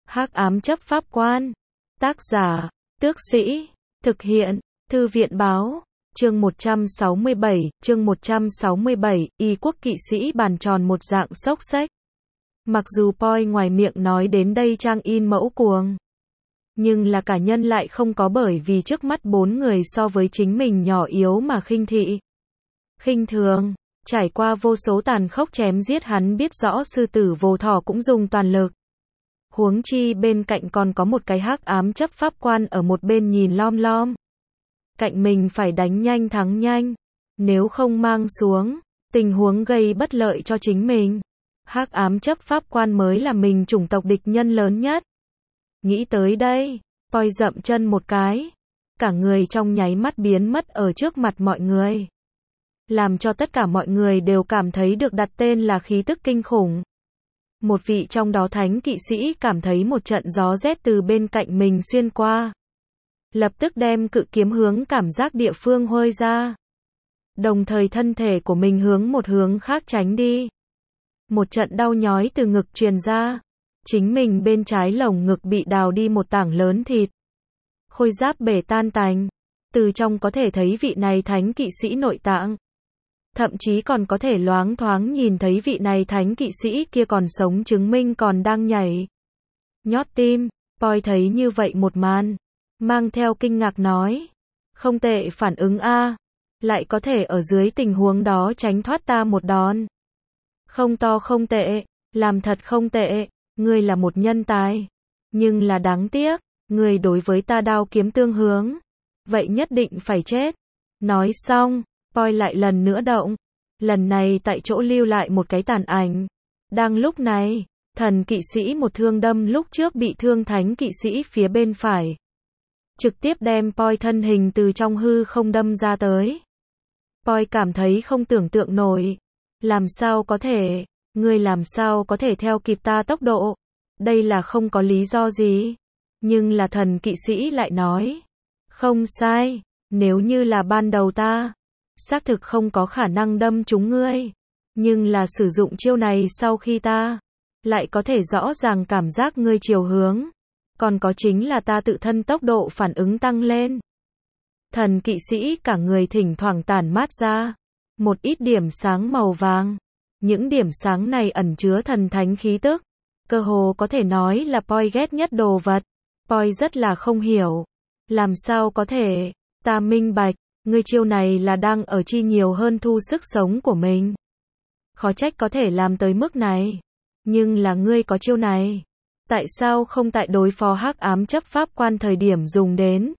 Hắc ám chấp pháp quan. Tác giả, Tước Sĩ. Thực hiện, Thư viện báo. Chương 167, y quốc kỵ sĩ bàn tròn một dạng xốc xếch. Mặc dù Poi ngoài miệng nói đến đây trang in mẫu cuồng, nhưng là cả nhân lại không có bởi vì trước mắt 4 người so với chính mình nhỏ yếu mà khinh thị, khinh thường. Trải qua vô số tàn khốc chém giết, hắn biết rõ sư tử vô thỏ cũng dùng toàn lực. Huống chi bên cạnh còn có một cái hắc ám chấp pháp quan ở một bên nhìn lom lom. Cạnh mình phải đánh nhanh thắng nhanh, nếu không mang xuống, tình huống gây bất lợi cho chính mình. Hắc ám chấp pháp quan mới là mình chủng tộc địch nhân lớn nhất. Nghĩ tới đây, Poi dậm chân một cái, cả người trong nháy mắt biến mất ở trước mặt mọi người, làm cho tất cả mọi người đều cảm thấy được đặt tên là khí tức kinh khủng. Một vị trong đó thánh kỵ sĩ cảm thấy một trận gió rét từ bên cạnh mình xuyên qua, lập tức đem cự kiếm hướng cảm giác địa phương huơi ra, đồng thời thân thể của mình hướng một hướng khác tránh đi. Một trận đau nhói từ ngực truyền ra, chính mình bên trái lồng ngực bị đào đi một tảng lớn thịt, khôi giáp bể tan tành, từ trong có thể thấy vị này thánh kỵ sĩ nội tạng. Thậm chí còn có thể loáng thoáng nhìn thấy vị này thánh kỵ sĩ kia còn sống, chứng minh còn đang nhảy nhót tim. Poi thấy như vậy một màn, mang theo kinh ngạc nói, không tệ phản ứng a, lại có thể ở dưới tình huống đó tránh thoát ta một đòn. Không to không tệ, làm thật không tệ, ngươi là một nhân tài. Nhưng là đáng tiếc, ngươi đối với ta đao kiếm tương hướng, vậy nhất định phải chết. Nói xong, Poi lại lần nữa động, lần này tại chỗ lưu lại một cái tàn ảnh. Đang lúc này, thần kỵ sĩ một thương đâm lúc trước bị thương thánh kỵ sĩ phía bên phải, trực tiếp đem Poi thân hình từ trong hư không đâm ra tới. Poi cảm thấy không tưởng tượng nổi, làm sao có thể, ngươi làm sao có thể theo kịp ta tốc độ, đây là không có lý do gì. Nhưng là thần kỵ sĩ lại nói, không sai, nếu như là ban đầu ta xác thực không có khả năng đâm trúng ngươi, nhưng là sử dụng chiêu này sau khi ta lại có thể rõ ràng cảm giác ngươi chiều hướng, còn có chính là ta tự thân tốc độ phản ứng tăng lên. Thần kỵ sĩ cả người thỉnh thoảng tản mát ra một ít điểm sáng màu vàng, những điểm sáng này ẩn chứa thần thánh khí tức, cơ hồ có thể nói là Poi ghét nhất đồ vật. Poi rất là không hiểu, làm sao có thể, ta minh bạch, ngươi chiêu này là đang ở chi nhiều hơn thu sức sống của mình. Khó trách có thể làm tới mức này, nhưng là ngươi có chiêu này, tại sao không tại đối phó hắc ám chấp pháp quan thời điểm dùng đến?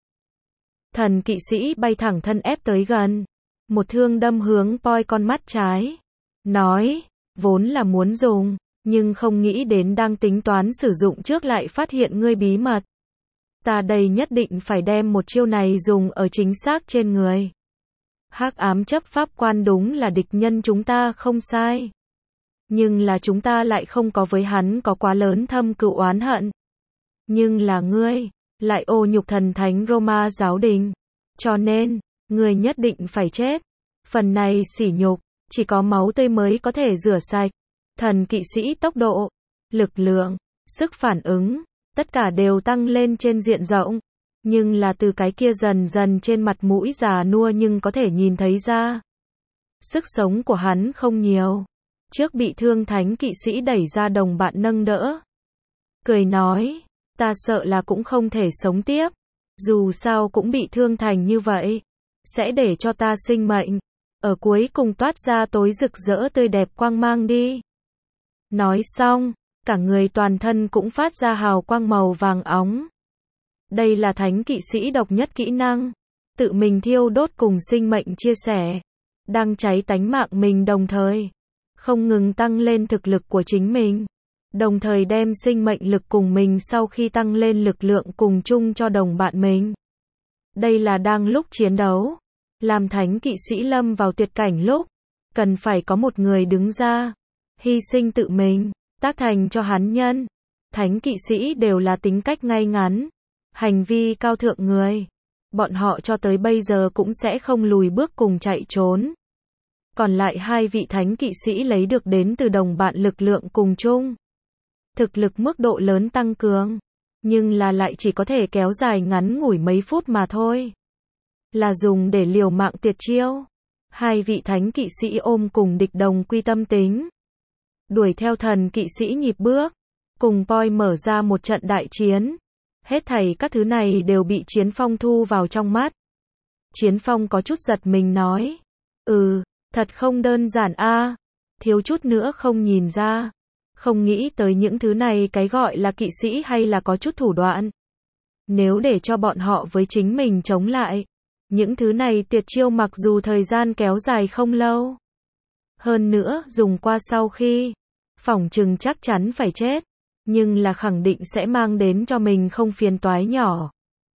Thần kỵ sĩ bay thẳng thân ép tới gần, một thương đâm hướng Poi con mắt trái, nói, vốn là muốn dùng, nhưng không nghĩ đến đang tính toán sử dụng trước lại phát hiện ngươi bí mật. Ta đây nhất định phải đem một chiêu này dùng ở chính xác trên người. Hắc ám chấp pháp quan đúng là địch nhân chúng ta không sai, nhưng là chúng ta lại không có với hắn có quá lớn thâm cừu oán hận. Nhưng là ngươi lại ô nhục thần thánh Roma giáo đình, cho nên ngươi nhất định phải chết. Phần này sỉ nhục chỉ có máu tươi mới có thể rửa sạch. Thần kỵ sĩ tốc độ, lực lượng, sức phản ứng, tất cả đều tăng lên trên diện rộng, nhưng là từ cái kia dần dần trên mặt mũi già nua nhưng có thể nhìn thấy ra, sức sống của hắn không nhiều. Trước bị thương thánh kỵ sĩ đẩy ra đồng bạn nâng đỡ, cười nói, ta sợ là cũng không thể sống tiếp, dù sao cũng bị thương thành như vậy, sẽ để cho ta sinh mệnh ở cuối cùng toát ra tối rực rỡ tươi đẹp quang mang đi. Nói xong, cả người toàn thân cũng phát ra hào quang màu vàng óng. Đây là thánh kỵ sĩ độc nhất kỹ năng, tự mình thiêu đốt cùng sinh mệnh chia sẻ, đang cháy tánh mạng mình đồng thời không ngừng tăng lên thực lực của chính mình, đồng thời đem sinh mệnh lực cùng mình sau khi tăng lên lực lượng cùng chung cho đồng bạn mình. Đây là đang lúc chiến đấu, làm thánh kỵ sĩ lâm vào tuyệt cảnh lúc, cần phải có một người đứng ra, hy sinh tự mình, tác thành cho hắn nhân. Thánh kỵ sĩ đều là tính cách ngay ngắn, hành vi cao thượng người. Bọn họ cho tới bây giờ cũng sẽ không lùi bước cùng chạy trốn. Còn lại hai vị thánh kỵ sĩ lấy được đến từ đồng bạn lực lượng cùng chung. thực lực mức độ lớn tăng cường, nhưng là lại chỉ có thể kéo dài ngắn ngủi mấy phút mà thôi. Là dùng để liều mạng tuyệt chiêu. Hai vị thánh kỵ sĩ ôm cùng địch đồng quy tâm tính. Đuổi theo thần kỵ sĩ nhịp bước, cùng Poi mở ra một trận đại chiến. Hết thảy các thứ này đều bị Chiến Phong thu vào trong mắt. Chiến Phong có chút giật mình nói. Thật không đơn giản a, thiếu chút nữa không nhìn ra. Không nghĩ tới những thứ này cái gọi là kỵ sĩ hay là có chút thủ đoạn. Nếu để cho bọn họ với chính mình chống lại, những thứ này tuyệt chiêu mặc dù thời gian kéo dài không lâu. Hơn nữa, dùng qua sau khi, phỏng chừng chắc chắn phải chết, nhưng là khẳng định sẽ mang đến cho mình không phiền toái nhỏ.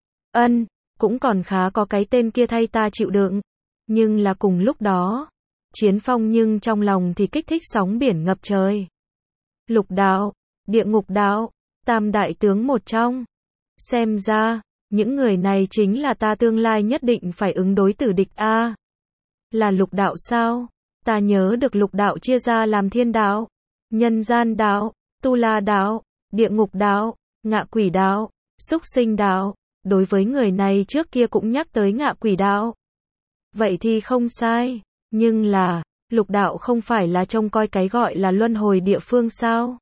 Cũng còn khá có cái tên kia thay ta chịu đựng. Nhưng là cùng lúc đó, Chiến Phong nhưng trong lòng thì kích thích sóng biển ngập trời. Lục đạo, địa ngục đạo, tam đại tướng một trong. Xem ra, những người này chính là ta tương lai nhất định phải ứng đối tử địch a. Là lục đạo sao? Ta nhớ được lục đạo chia ra làm thiên đạo, nhân gian đạo, tu la đạo, địa ngục đạo, ngạ quỷ đạo, súc sinh đạo. Đối với người này trước kia cũng nhắc tới ngạ quỷ đạo. Vậy thì không sai, nhưng là, lục đạo không phải là trông coi cái gọi là luân hồi địa phương sao?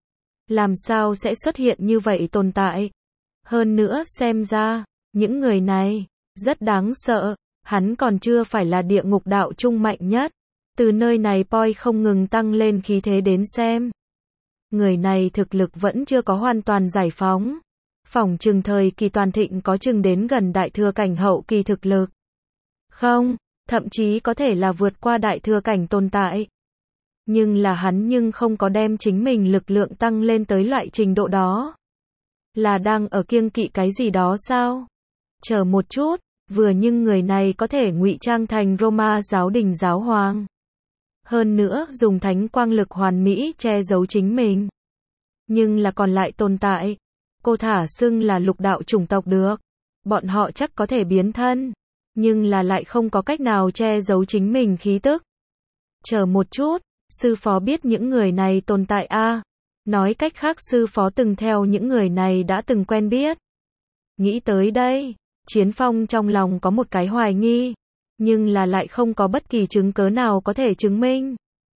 Làm sao sẽ xuất hiện như vậy tồn tại? Hơn nữa xem ra, những người này, rất đáng sợ, hắn còn chưa phải là địa ngục đạo trung mạnh nhất. Từ nơi này Poi không ngừng tăng lên khí thế đến xem. Người này thực lực vẫn chưa có hoàn toàn giải phóng. Phỏng chừng thời kỳ toàn thịnh có chừng đến gần đại thừa cảnh hậu kỳ thực lực. Không, thậm chí có thể là vượt qua đại thừa cảnh tồn tại. Nhưng là hắn nhưng không có đem chính mình lực lượng tăng lên tới loại trình độ đó. Là đang ở kiêng kỵ cái gì đó sao? Chờ một chút, vừa nhưng người này có thể ngụy trang thành Roma giáo đình giáo hoàng. Hơn nữa, dùng thánh quang lực hoàn mỹ che giấu chính mình. Nhưng là còn lại tồn tại. Cô thả xưng là lục đạo chủng tộc được. Bọn họ chắc có thể biến thân. Nhưng là lại không có cách nào che giấu chính mình khí tức. Chờ một chút, sư phó biết những người này tồn tại a. Nói cách khác sư phó từng theo những người này đã từng quen biết. Nghĩ tới đây, Chiến Phong trong lòng có một cái hoài nghi. Nhưng là lại không có bất kỳ chứng cớ nào có thể chứng minh.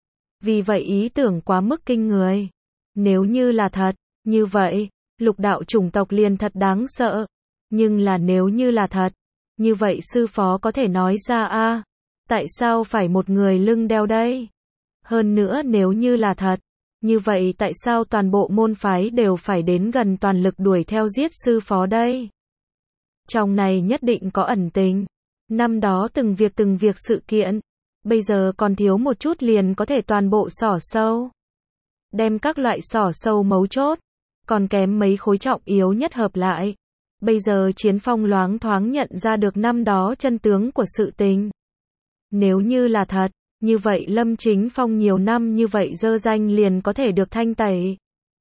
Vì vậy ý tưởng quá mức kinh người. Nếu như là thật, như vậy, lục đạo chủng tộc liền thật đáng sợ. Nhưng là nếu như là thật, như vậy sư phó có thể nói ra a, tại sao phải một người lưng đeo đây? Hơn nữa nếu như là thật, như vậy tại sao toàn bộ môn phái đều phải đến gần toàn lực đuổi theo giết sư phó đây? Trong này nhất định có ẩn tình. Năm đó từng việc sự kiện, bây giờ còn thiếu một chút liền có thể toàn bộ xỏ sâu. Đem các loại xỏ sâu mấu chốt, còn kém mấy khối trọng yếu nhất hợp lại. Bây giờ Chiến Phong loáng thoáng nhận ra được năm đó chân tướng của sự tình. Nếu như là thật, như vậy Lâm Chính Phong nhiều năm như vậy dơ danh liền có thể được thanh tẩy.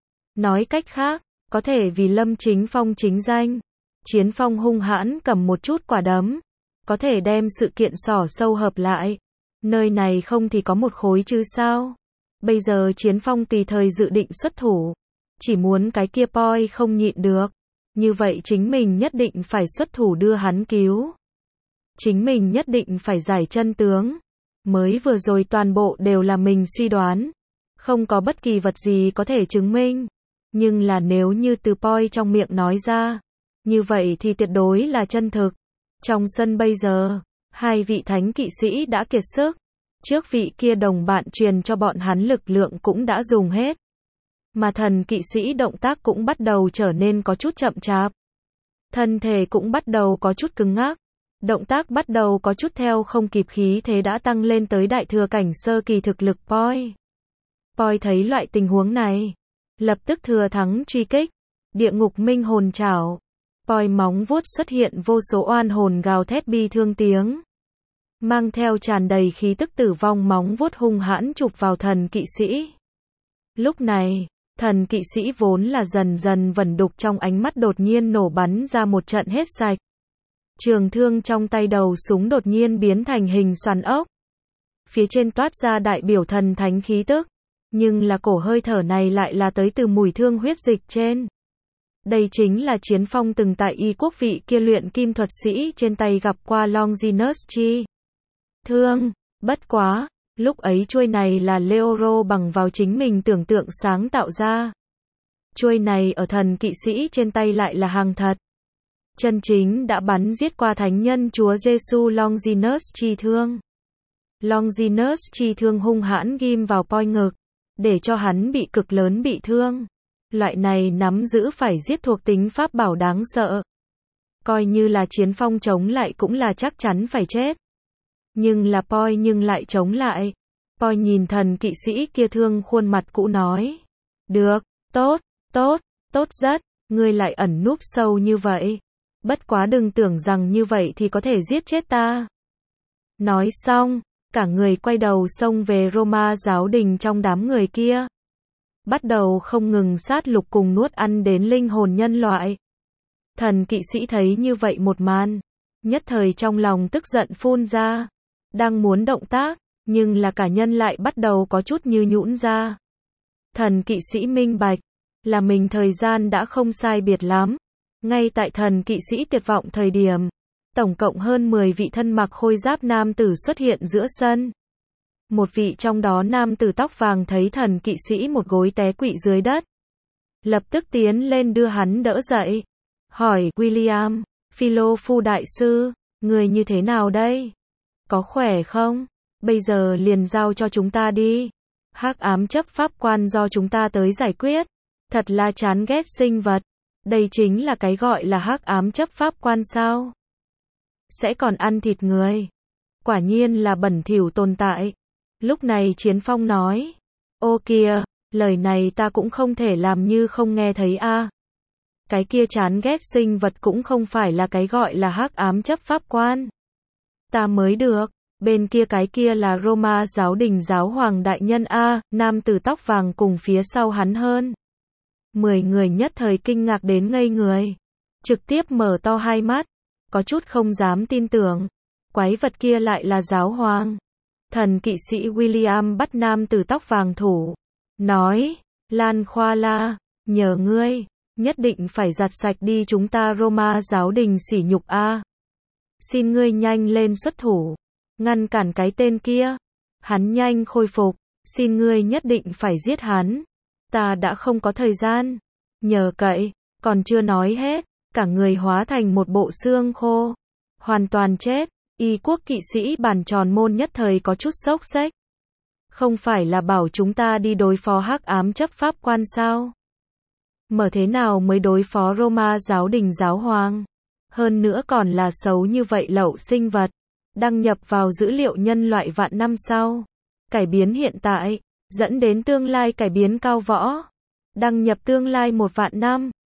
Nói cách khác, có thể vì Lâm Chính Phong chính danh, Chiến Phong hung hãn cầm một chút quả đấm, có thể đem sự kiện xỏ sâu hợp lại. Nơi này không thì có một khối chứ sao? Bây giờ Chiến Phong tùy thời dự định xuất thủ, chỉ muốn cái kia Poi không nhịn được. Như vậy chính mình nhất định phải xuất thủ đưa hắn cứu. Chính mình nhất định phải giải chân tướng. Mới vừa rồi toàn bộ đều là mình suy đoán. Không có bất kỳ vật gì có thể chứng minh. Nhưng là nếu như từ Poi trong miệng nói ra, như vậy thì tuyệt đối là chân thực. Trong sân bây giờ, hai vị thánh kỵ sĩ đã kiệt sức. Trước vị kia đồng bạn truyền cho bọn hắn lực lượng cũng đã dùng hết. Mà thần kỵ sĩ động tác cũng bắt đầu trở nên có chút chậm chạp. Thân thể cũng bắt đầu có chút cứng ngắc. Động tác bắt đầu có chút theo không kịp khí thế đã tăng lên tới đại thừa cảnh sơ kỳ thực lực Poi. Poi thấy loại tình huống này, lập tức thừa thắng truy kích. Địa ngục minh hồn trảo. Poi móng vuốt xuất hiện vô số oan hồn gào thét bi thương tiếng. Mang theo tràn đầy khí tức tử vong móng vuốt hung hãn chụp vào thần kỵ sĩ. Lúc này, thần kỵ sĩ vốn là dần dần vẩn đục trong ánh mắt đột nhiên nổ bắn ra một trận hết sạch. Trường thương trong tay đầu súng đột nhiên biến thành hình xoắn ốc. Phía trên toát ra đại biểu thần thánh khí tức. Nhưng là cổ hơi thở này lại là tới từ mùi thương huyết dịch trên. Đây chính là Chiến Phong từng tại Y Quốc vị kia luyện kim thuật sĩ trên tay gặp qua Longinus chi thương. Bất quá, lúc ấy chuôi này là Leoro bằng vào chính mình tưởng tượng sáng tạo ra. Chuôi này ở thần kỵ sĩ trên tay lại là hàng thật. Chân chính đã bắn giết qua thánh nhân Chúa Giêsu Longinus chi thương. Longinus chi thương hung hãn ghim vào poi ngực, để cho hắn bị cực lớn bị thương. Loại này nắm giữ phải giết thuộc tính pháp bảo đáng sợ. Coi như là Chiến Phong chống lại cũng là chắc chắn phải chết. Nhưng là poi nhưng lại chống lại. Poi nhìn thần kỵ sĩ kia thương khuôn mặt cũ nói. Được, tốt, tốt, tốt rất, ngươi lại ẩn núp sâu như vậy. Bất quá đừng tưởng rằng như vậy thì có thể giết chết ta. Nói xong, cả người quay đầu xông về Roma giáo đình trong đám người kia. Bắt đầu không ngừng sát lục cùng nuốt ăn đến linh hồn nhân loại. Thần kỵ sĩ thấy như vậy một màn, nhất thời trong lòng tức giận phun ra. Đang muốn động tác, nhưng là cả nhân lại bắt đầu có chút như nhũn ra. Thần kỵ sĩ minh bạch, là mình thời gian đã không sai biệt lắm. Ngay tại thần kỵ sĩ tuyệt vọng thời điểm, tổng cộng hơn 10 vị thân mặc khôi giáp nam tử xuất hiện giữa sân. Một vị trong đó nam tử tóc vàng thấy thần kỵ sĩ một gối té quỵ dưới đất. Lập tức tiến lên đưa hắn đỡ dậy. Hỏi, William, Philo Phu đại sư, người như thế nào đây? Có khỏe không? Bây giờ liền giao cho chúng ta đi. Hắc ám chấp pháp quan do chúng ta tới giải quyết. Thật là chán ghét sinh vật. Đây chính là cái gọi là hắc ám chấp pháp quan sao? Sẽ còn ăn thịt người. Quả nhiên là bẩn thỉu tồn tại. Lúc này Chiến Phong nói. Ô kìa, lời này ta cũng không thể làm như không nghe thấy a. Cái kia chán ghét sinh vật cũng không phải là cái gọi là hắc ám chấp pháp quan. Ta mới được, bên kia cái kia là Roma giáo đình giáo hoàng đại nhân a, nam tử tóc vàng cùng phía sau hắn hơn 10 người nhất thời kinh ngạc đến ngây người. Trực tiếp mở to hai mắt, có chút không dám tin tưởng. Quái vật kia lại là giáo hoàng. Thần kỵ sĩ William bắt nam tử tóc vàng thủ. Nói, Lan Khoa La, nhờ ngươi, nhất định phải giặt sạch đi chúng ta Roma giáo đình sỉ nhục a. Xin ngươi nhanh lên xuất thủ. Ngăn cản cái tên kia. Hắn nhanh khôi phục. Xin ngươi nhất định phải giết hắn. Ta đã không có thời gian. Nhờ cậy, còn chưa nói hết. Cả người hóa thành một bộ xương khô. Hoàn toàn chết. Y quốc kỵ sĩ bàn tròn môn nhất thời có chút sốc xếch. Không phải là bảo chúng ta đi đối phó hắc ám chấp pháp quan sao? Mở thế nào mới đối phó Roma giáo đình giáo hoàng? Hơn nữa còn là xấu như vậy lậu sinh vật. Đăng nhập vào dữ liệu nhân loại vạn năm sau. Cải biến hiện tại, dẫn đến tương lai cải biến cao võ. Đăng nhập tương lai 1 vạn năm.